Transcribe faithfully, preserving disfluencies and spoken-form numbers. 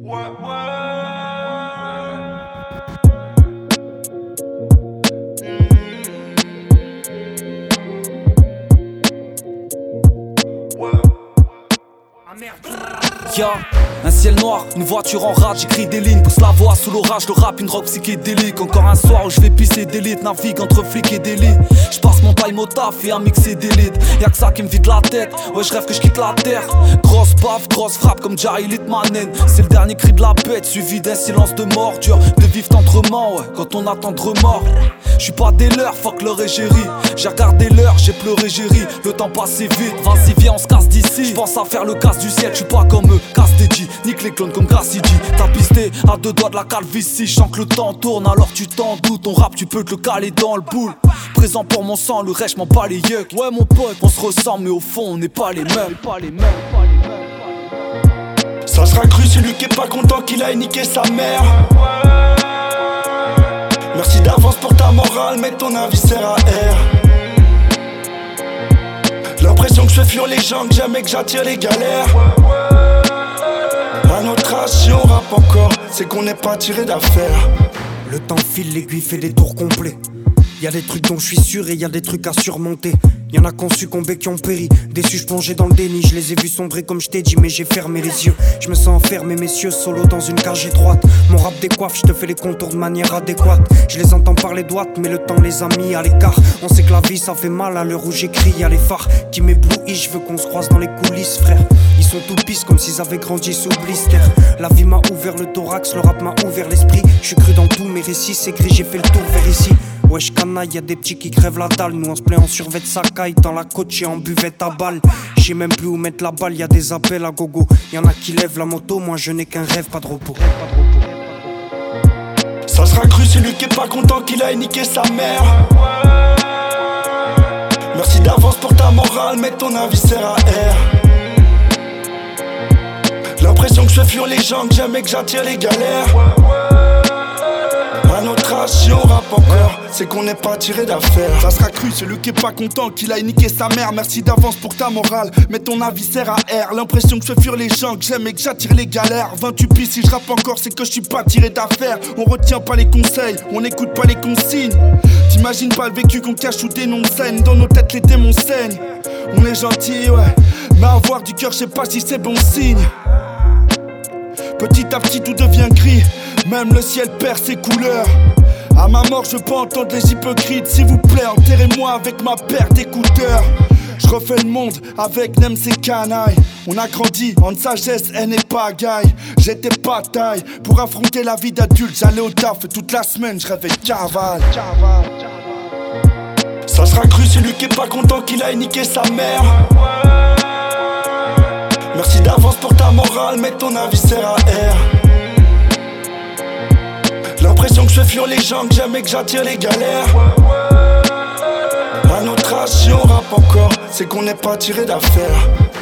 Ouais, ouais. Yeah. Un ciel noir, une voiture en rade, j'écris des lignes, pousse la voix sous l'orage, le rap, une drogue psychédélique. Encore un soir où je vais pisser d'élite, navigue entre flics et délit. Je passe mon time au taf et à mixer d'élite. Y'a que ça qui me vide la tête, ouais je rêve que je quitte la terre. Grosse baffe, grosse frappe comme Jari Litmanen. C'est le dernier cri de la bête, suivi d'un silence de mort. Dur de vivre tendrement, ouais, quand on attend de remords. J'suis pas des leurs, fuck l'heure et j'ai ri. J'ai regardé l'heure, j'ai pleuré, j'ai ri. Le temps passait vite, vas-y viens on se casse d'ici. J'pense à faire le casse du ciel, j'suis pas comme eux, casse des G. Nique les clones comme Grassidi. T'as pisté à deux doigts de la calvitie. J'sens que le temps tourne alors tu t'en doutes. Ton rap tu peux te le caler dans le boule. Présent pour mon sang, le reste j'm'en bats les yeux. Ouais mon pote, on se ressemble mais au fond on n'est pas les mêmes. Pas les mêmes, pas les mêmes. Ça sera cru celui qui est pas content qu'il aille niquer sa mère. Merci d'avance pour ta morale, mais ton avis sert à air. L'impression que je fais fuir les gens, que jamais que j'attire les galères. À notre âge, si on rappe encore, c'est qu'on n'est pas tiré d'affaire. Le temps file, l'aiguille fait des tours complets. Y'a des trucs dont je suis sûr et y'a des trucs à surmonter. Y'en a qui ont succombé, qui ont péri. Déçu, j'plongeais dans le déni, je les ai vus sombrer comme je t'ai dit, mais j'ai fermé les yeux. Je me sens enfermé, messieurs, solo dans une cage étroite. Mon rap décoiffe, je te fais les contours de manière adéquate. Je les entends parler droite, mais le temps les a mis à l'écart. On sait que la vie ça fait mal à l'heure où j'écris. Y'a les phares qui m'éblouissent, je veux qu'on se croise dans les coulisses, frère. Ils sont tout pisses comme s'ils avaient grandi sous blister. La vie m'a ouvert le thorax, le rap m'a ouvert l'esprit. Je suis cru dans tous mes récits, c'est gris, j'ai fait le tour vers ici. Wesh canaille, y'a des petits qui crèvent la dalle. Nous on se plaît en survêt de sa caille. Dans la côte j'ai en buvette à balle. J'sais même plus où mettre la balle, y'a des appels à gogo. Y'en a qui lèvent la moto, moi je n'ai qu'un rêve, pas de repos. Ça sera cru celui qui est pas content qu'il aille niquer sa mère. Merci d'avance pour ta morale, mais ton avis sert à air. L'impression que je fais fuir les gens, que jamais que j'attire les galères. À notre âge, si on rappe encore, c'est qu'on n'est pas tiré d'affaire. Ça sera cru, celui qui est pas content qu'il aille niquer sa mère. Merci d'avance pour ta morale, mais ton avis sert à air. L'impression que je fais fuir les gens, que j'aime et que j'attire les galères. vingt-huit pistes, si je rappe encore, c'est que je suis pas tiré d'affaire. On retient pas les conseils, on écoute pas les consignes. T'imagines pas le vécu qu'on cache ou dénonce scène. Dans nos têtes les démons saignent. On est gentil, ouais, mais avoir du cœur, je sais pas si c'est bon signe. Petit à petit tout devient gris, même le ciel perd ses couleurs. À ma mort je veux pas entendre les hypocrites. S'il vous plaît enterrez-moi avec ma paire d'écouteurs. Je refais le monde avec Nem ces canailles. On a grandi en sagesse, haine et pagaille. J'étais pas taille pour affronter la vie d'adulte. J'allais au taf toute la semaine, je rêvais de cavale. Ça sera cru celui qui est pas content qu'il aille niquer sa mère. Merci d'avance pour ta morale, mais ton avis sert à air. L'impression que je fais fuir les gens, que jamais que j'attire les galères. À notre âge, si on rappe encore, c'est qu'on n'est pas tiré d'affaire.